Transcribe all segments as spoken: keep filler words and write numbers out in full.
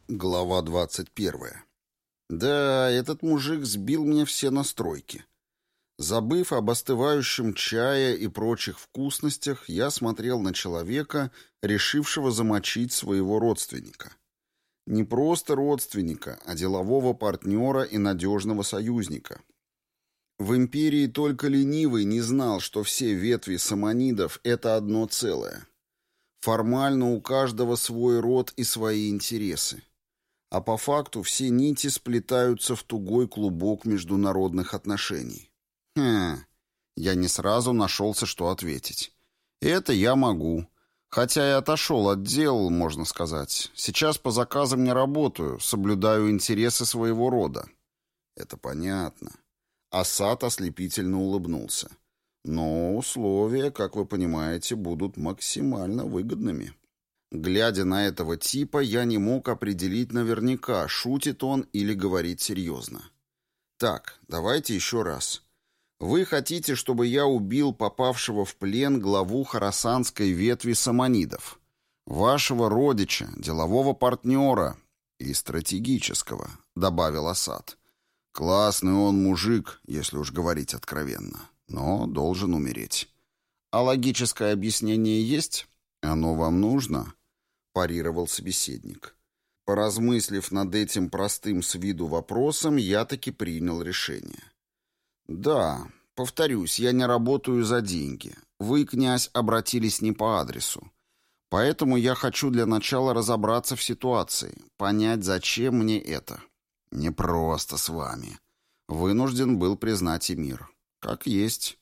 Глава двадцать первая. Да, этот мужик сбил мне все настройки. Забыв об остывающем чае и прочих вкусностях, я смотрел на человека, решившего замочить своего родственника. Не просто родственника, а делового партнера и надежного союзника. В империи только ленивый не знал, что все ветви саманидов — это одно целое. Формально у каждого свой род и свои интересы. А по факту все нити сплетаются в тугой клубок международных отношений. Хм, я не сразу нашелся, что ответить. Это я могу. Хотя и отошел от дел, можно сказать. Сейчас по заказам не работаю, соблюдаю интересы своего рода. Это понятно. Асад ослепительно улыбнулся. Но условия, как вы понимаете, будут максимально выгодными. Глядя на этого типа, я не мог определить наверняка, шутит он или говорит серьезно. Так, давайте еще раз. Вы хотите, чтобы я убил попавшего в плен главу хорасанской ветви саманидов, вашего родича, делового партнера и стратегического, добавил Асад. Классный он мужик, если уж говорить откровенно, но должен умереть. А логическое объяснение есть? Оно вам нужно? Парировал собеседник. Поразмыслив над этим простым с виду вопросом, я таки принял решение. Да, повторюсь, я не работаю за деньги. Вы, князь, обратились не по адресу. Поэтому я хочу для начала разобраться в ситуации, понять, зачем мне это. Не просто с вами. Вынужден был признать эмир. Как есть.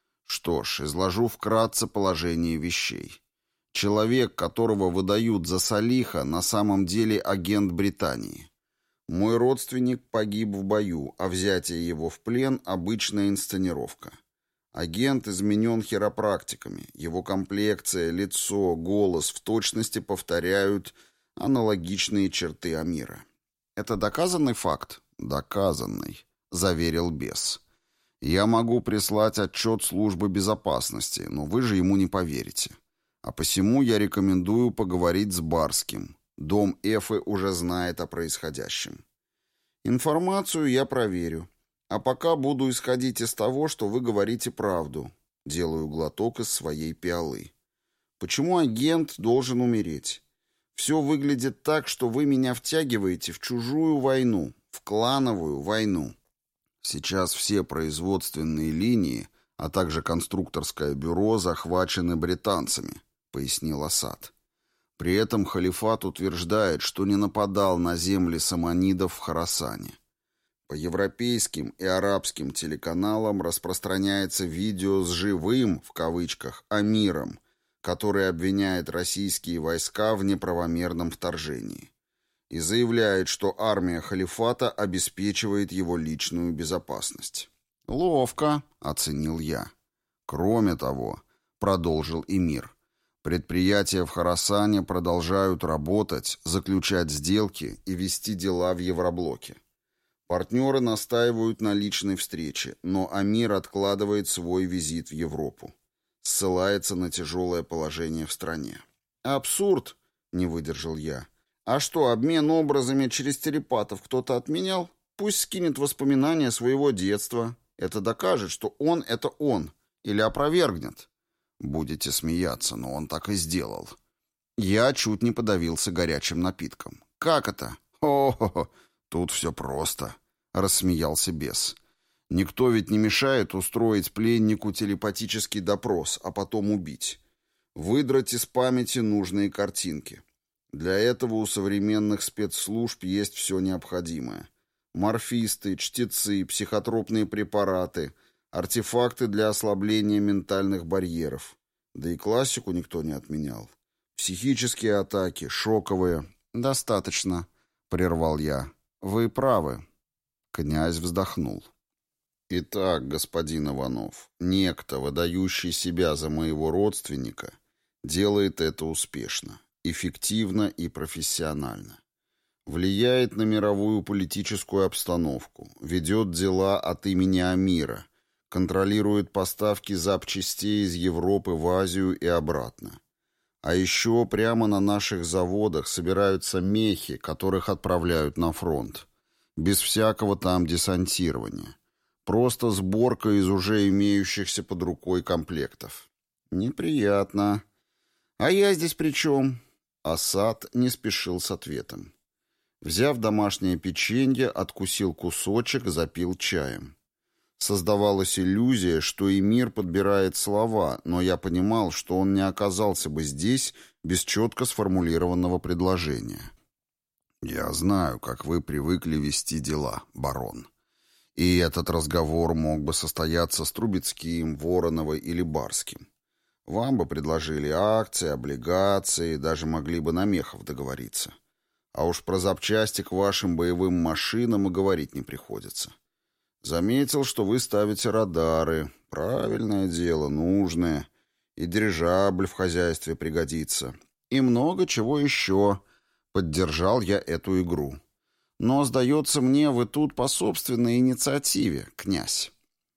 Что ж, изложу вкратце положение вещей. Человек, которого выдают за Салиха, на самом деле агент Британии. Мой родственник погиб в бою, а взятие его в плен – обычная инсценировка. Агент изменен хиропрактиками. Его комплекция, лицо, голос в точности повторяют аналогичные черты Амира. Это доказанный факт? Доказанный, заверил бес. Я могу прислать отчет службы безопасности, но вы же ему не поверите. А посему я рекомендую поговорить с Барским. Дом Эфы уже знает о происходящем. Информацию я проверю. А пока буду исходить из того, что вы говорите правду. Делаю глоток из своей пиалы. Почему агент должен умереть? Все выглядит так, что вы меня втягиваете в чужую войну, в клановую войну. Сейчас все производственные линии, а также конструкторское бюро захвачены британцами, пояснил Асад. При этом халифат утверждает, что не нападал на земли саманидов в Хорасане. По европейским и арабским телеканалам распространяется видео с «живым», в кавычках, «амиром», который обвиняет российские войска в неправомерном вторжении и заявляет, что армия халифата обеспечивает его личную безопасность. «Ловко», — оценил я. «Кроме того», — продолжил эмир, предприятия в Хорасане продолжают работать, заключать сделки и вести дела в Евроблоке. Партнеры настаивают на личной встрече, но Амир откладывает свой визит в Европу. Ссылается на тяжелое положение в стране. «Абсурд!» — не выдержал я. «А что, обмен образами через телепатов кто-то отменял? Пусть скинет воспоминания своего детства. Это докажет, что он — это он. Или опровергнет». Будете смеяться, но он так и сделал. Я чуть не подавился горячим напитком. «Как это?» «О-хо-хо, тут все просто», — рассмеялся бес. «Никто ведь не мешает устроить пленнику телепатический допрос, а потом убить. Выдрать из памяти нужные картинки. Для этого у современных спецслужб есть все необходимое. Морфисты, чтецы, психотропные препараты, артефакты для ослабления ментальных барьеров. Да и классику никто не отменял. Психические атаки, шоковые. Достаточно», — прервал я. «Вы правы». Князь вздохнул. «Итак, господин Иванов, некто, выдающий себя за моего родственника, делает это успешно, эффективно и профессионально. Влияет на мировую политическую обстановку, ведет дела от имени Амира, контролирует поставки запчастей из Европы в Азию и обратно. А еще прямо на наших заводах собираются мехи, которых отправляют на фронт. Без всякого там десантирования. Просто сборка из уже имеющихся под рукой комплектов. Неприятно. А я здесь при чем? Асад не спешил с ответом. Взяв домашнее печенье, откусил кусочек, запил чаем. Создавалась иллюзия, что Эмир подбирает слова, но я понимал, что он не оказался бы здесь без четко сформулированного предложения. «Я знаю, как вы привыкли вести дела, барон. И этот разговор мог бы состояться с Трубецким, Вороновой или Барским. Вам бы предложили акции, облигации, даже могли бы на мехов договориться. А уж про запчасти к вашим боевым машинам и говорить не приходится. Заметил, что вы ставите радары. Правильное дело, нужное. И дирижабль в хозяйстве пригодится. И много чего еще. Поддержал я эту игру. Но, сдается мне, вы тут по собственной инициативе, князь.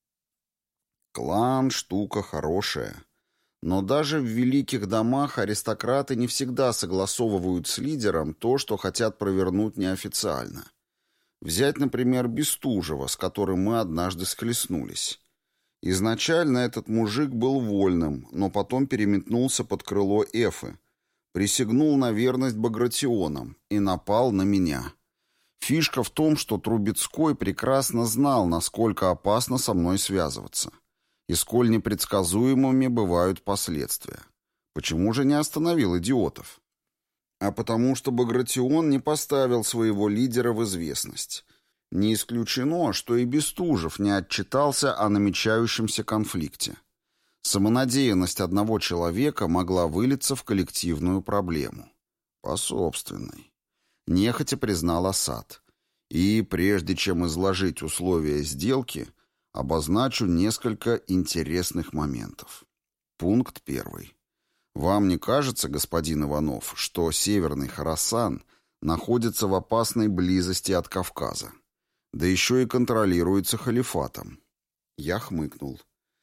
Клан — штука хорошая. Но даже в великих домах аристократы не всегда согласовывают с лидером то, что хотят провернуть неофициально. Взять, например, Бестужева, с которым мы однажды схлестнулись. Изначально этот мужик был вольным, но потом переметнулся под крыло Эфы, присягнул на верность Багратионам и напал на меня. Фишка в том, что Трубецкой прекрасно знал, насколько опасно со мной связываться, и сколь непредсказуемыми бывают последствия. Почему же не остановил идиотов? А потому что Багратион не поставил своего лидера в известность. Не исключено, что и Бестужев не отчитался о намечающемся конфликте. Самонадеянность одного человека могла вылиться в коллективную проблему. По собственной. Нехотя признал Асад. И, прежде чем изложить условия сделки, обозначу несколько интересных моментов. Пункт первый. Вам не кажется, господин Иванов, что Северный Хорасан находится в опасной близости от Кавказа? Да еще и контролируется халифатом. Я хмыкнул.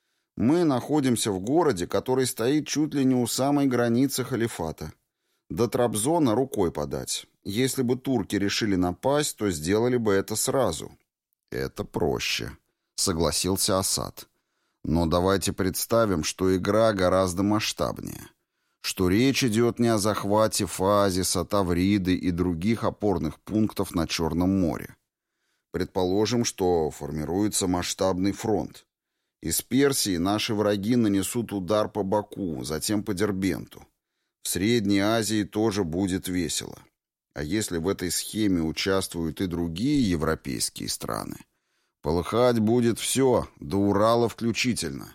Мы находимся в городе, который стоит чуть ли не у самой границы халифата. До Трабзона рукой подать. Если бы турки решили напасть, то сделали бы это сразу. Это проще, согласился Асад. Но давайте представим, что игра гораздо масштабнее. Что речь идет не о захвате Фазиса, Тавриды и других опорных пунктов на Черном море. Предположим, что формируется масштабный фронт. Из Персии наши враги нанесут удар по Баку, затем по Дербенту. В Средней Азии тоже будет весело. А если в этой схеме участвуют и другие европейские страны, полыхать будет все, до Урала включительно.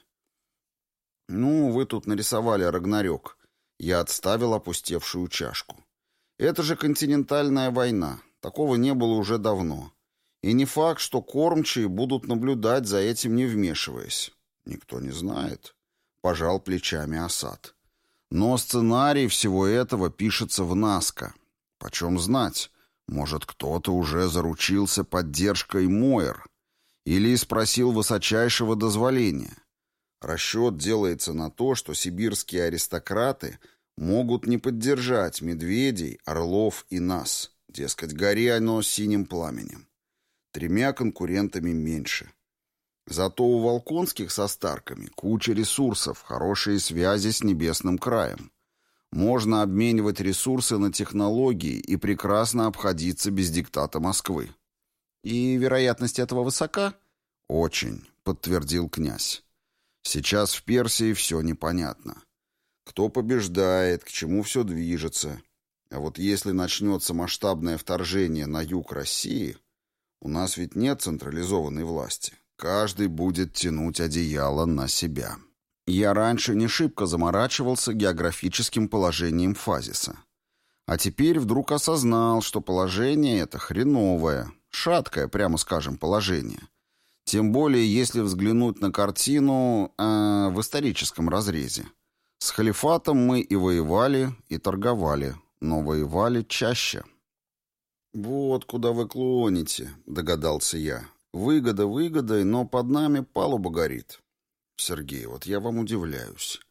Ну, вы тут нарисовали Рагнарёк. Я отставил опустевшую чашку. Это же континентальная война. Такого не было уже давно. И не факт, что кормчие будут наблюдать за этим, не вмешиваясь. Никто не знает. Пожал плечами Асад. Но сценарий всего этого пишется в Наска. Почем знать? Может, кто-то уже заручился поддержкой Моэр или спросил высочайшего дозволения. Расчет делается на то, что сибирские аристократы могут не поддержать медведей, орлов и нас. Дескать, гори оно синим пламенем. Тремя конкурентами меньше. Зато у Волконских со Старками куча ресурсов, хорошие связи с Небесным краем. Можно обменивать ресурсы на технологии и прекрасно обходиться без диктата Москвы. И вероятность этого высока? Очень, подтвердил князь. Сейчас в Персии все непонятно. Кто побеждает, к чему все движется. А вот если начнется масштабное вторжение на юг России, у нас ведь нет централизованной власти. Каждый будет тянуть одеяло на себя. Я раньше не шибко заморачивался географическим положением Фазиса. А теперь вдруг осознал, что положение это хреновое, шаткое, прямо скажем, положение. Тем более, если взглянуть на картину э, в историческом разрезе. С халифатом мы и воевали, и торговали, но воевали чаще. «Вот куда вы клоните», — догадался я. «Выгода выгодой, но под нами палуба горит». «Сергей, вот я вам удивляюсь.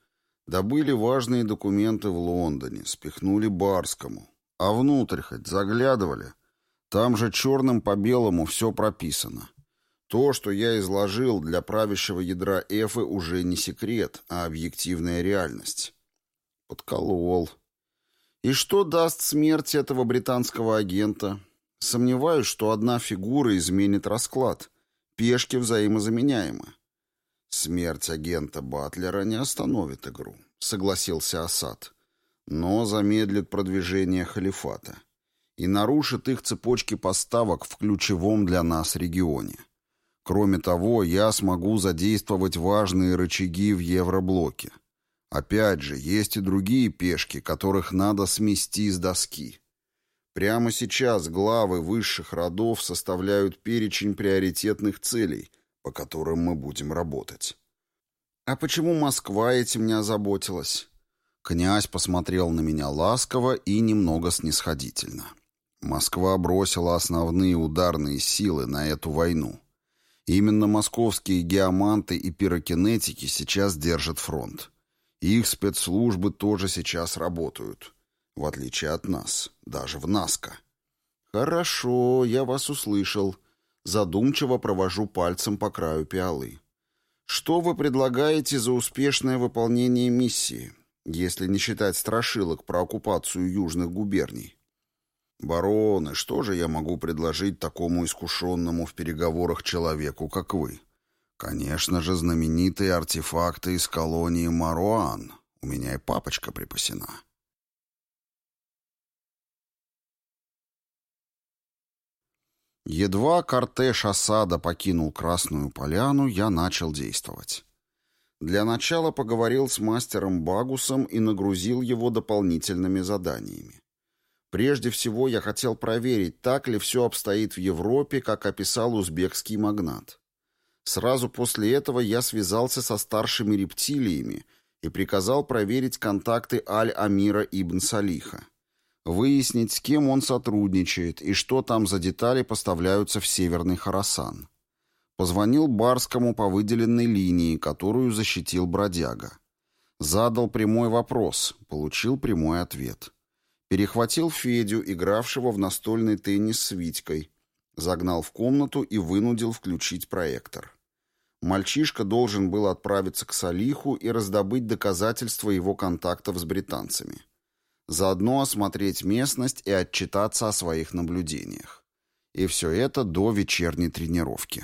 Добыли важные документы в Лондоне, спихнули Барскому. А внутрь хоть заглядывали? Там же черным по белому все прописано. То, что я изложил для правящего ядра Эфы, уже не секрет, а объективная реальность. Подколол. И что даст смерть этого британского агента? Сомневаюсь, что одна фигура изменит расклад. Пешки взаимозаменяемы. Смерть агента Батлера не остановит игру, согласился Асад, но замедлит продвижение халифата и нарушит их цепочки поставок в ключевом для нас регионе. Кроме того, я смогу задействовать важные рычаги в Евроблоке. Опять же, есть и другие пешки, которых надо смести с доски. Прямо сейчас главы высших родов составляют перечень приоритетных целей, по которым мы будем работать. А почему Москва этим не озаботилась? Князь посмотрел на меня ласково и немного снисходительно. Москва бросила основные ударные силы на эту войну. Именно московские геоманты и пирокинетики сейчас держат фронт. Их спецслужбы тоже сейчас работают. В отличие от нас, даже в НАСКО. Хорошо, я вас услышал. Задумчиво провожу пальцем по краю пиалы. Что вы предлагаете за успешное выполнение миссии, если не считать страшилок про оккупацию южных губерний? Бароны, что же я могу предложить такому искушенному в переговорах человеку, как вы? Конечно же, знаменитые артефакты из колонии Маруан. У меня и папочка припасена. Едва кортеж Асада покинул Красную Поляну, я начал действовать. Для начала поговорил с мастером Багусом и нагрузил его дополнительными заданиями. Прежде всего я хотел проверить, так ли все обстоит в Европе, как описал узбекский магнат. Сразу после этого я связался со старшими рептилиями и приказал проверить контакты Аль-Амира ибн Салиха. Выяснить, с кем он сотрудничает и что там за детали поставляются в Северный Хорасан. Позвонил Барскому по выделенной линии, которую защитил бродяга. Задал прямой вопрос, получил прямой ответ. Перехватил Федю, игравшего в настольный теннис с Витькой, загнал в комнату и вынудил включить проектор. Мальчишка должен был отправиться к Салиху и раздобыть доказательства его контактов с британцами. Заодно осмотреть местность и отчитаться о своих наблюдениях. И все это до вечерней тренировки.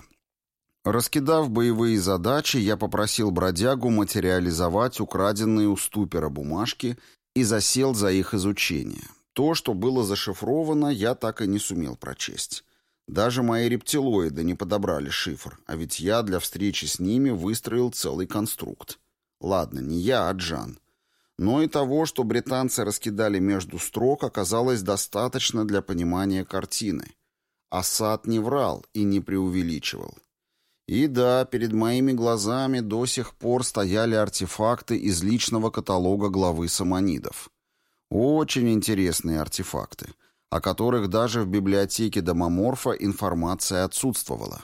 Раскидав боевые задачи, я попросил бродягу материализовать украденные у ступера бумажки и засел за их изучение. То, что было зашифровано, я так и не сумел прочесть. Даже мои рептилоиды не подобрали шифр, а ведь я для встречи с ними выстроил целый конструкт. Ладно, не я, а Джан. Но и того, что британцы раскидали между строк, оказалось достаточно для понимания картины. Асад не врал и не преувеличивал. И да, перед моими глазами до сих пор стояли артефакты из личного каталога главы саманидов. Очень интересные артефакты, о которых даже в библиотеке Домоморфа информация отсутствовала.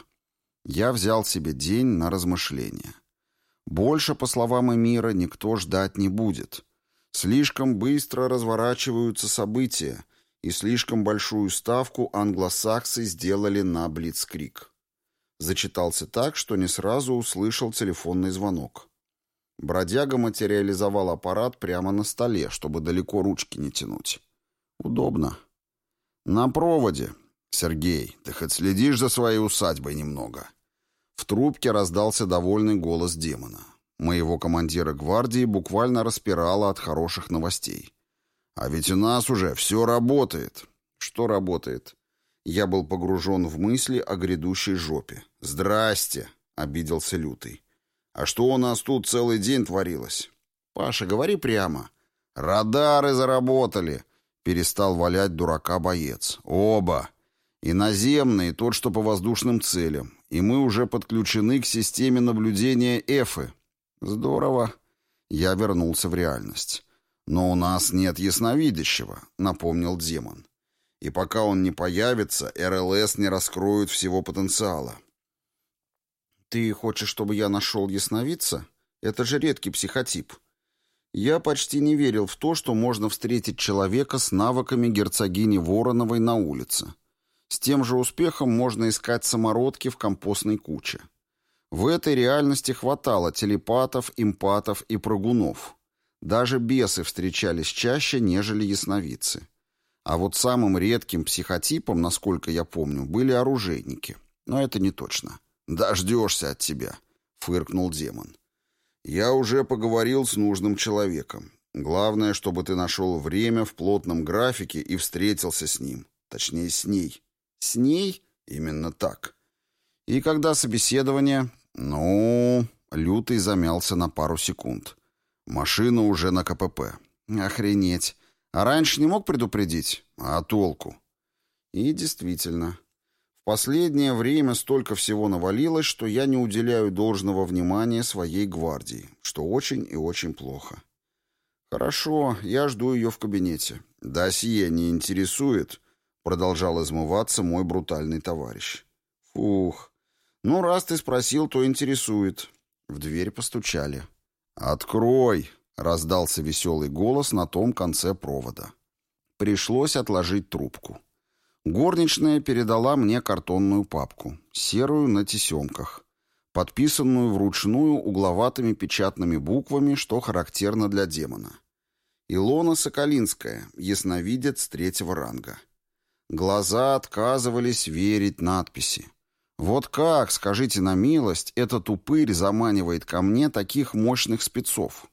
Я взял себе день на размышления. Больше, по словам Эмира, никто ждать не будет. Слишком быстро разворачиваются события, и слишком большую ставку англосаксы сделали на блицкриг. Зачитался так, что не сразу услышал телефонный звонок. Бродяга материализовал аппарат прямо на столе, чтобы далеко ручки не тянуть. Удобно. «На проводе. Сергей, ты хоть следишь за своей усадьбой немного?» В трубке раздался довольный голос демона. Моего командира гвардии буквально распирало от хороших новостей. «А ведь у нас уже все работает». «Что работает?» Я был погружен в мысли о грядущей жопе. «Здрасте», — обиделся Лютый. «А что у нас тут целый день творилось?» «Паша, говори прямо». «Радары заработали», — перестал валять дурака боец. «Оба. И наземный, и тот, что по воздушным целям. И мы уже подключены к системе наблюдения Эфы». «Здорово». Я вернулся в реальность. «Но у нас нет ясновидящего», — напомнил демон. «И пока он не появится, РЛС не раскроют всего потенциала». «Ты хочешь, чтобы я нашел ясновидца? Это же редкий психотип». Я почти не верил в то, что можно встретить человека с навыками герцогини Вороновой на улице. С тем же успехом можно искать самородки в компостной куче. В этой реальности хватало телепатов, импатов и прыгунов. Даже бесы встречались чаще, нежели ясновидцы. А вот самым редким психотипом, насколько я помню, были оружейники. Но это не точно. «Дождешься от тебя», — фыркнул демон. «Я уже поговорил с нужным человеком. Главное, чтобы ты нашел время в плотном графике и встретился с ним. Точнее, с ней». «С ней?» «Именно так». «И когда собеседование?» «Ну...» Лютый замялся на пару секунд. «Машина уже на ка пэ пэ». «Охренеть. А раньше не мог предупредить? А толку?» И действительно, в последнее время столько всего навалилось, что я не уделяю должного внимания своей гвардии, что очень и очень плохо. «Хорошо, я жду ее в кабинете». «Досье не интересует?» — продолжал измываться мой брутальный товарищ. «Фух. Ну, раз ты спросил, то интересует». В дверь постучали. «Открой!» — раздался веселый голос на том конце провода. Пришлось отложить трубку. Горничная передала мне картонную папку, серую на тесемках, подписанную вручную угловатыми печатными буквами, что характерно для демона. Илона Соколинская, ясновидец третьего ранга. Глаза отказывались верить надписи. Вот как, скажите на милость, этот упырь заманивает ко мне таких мощных спецов?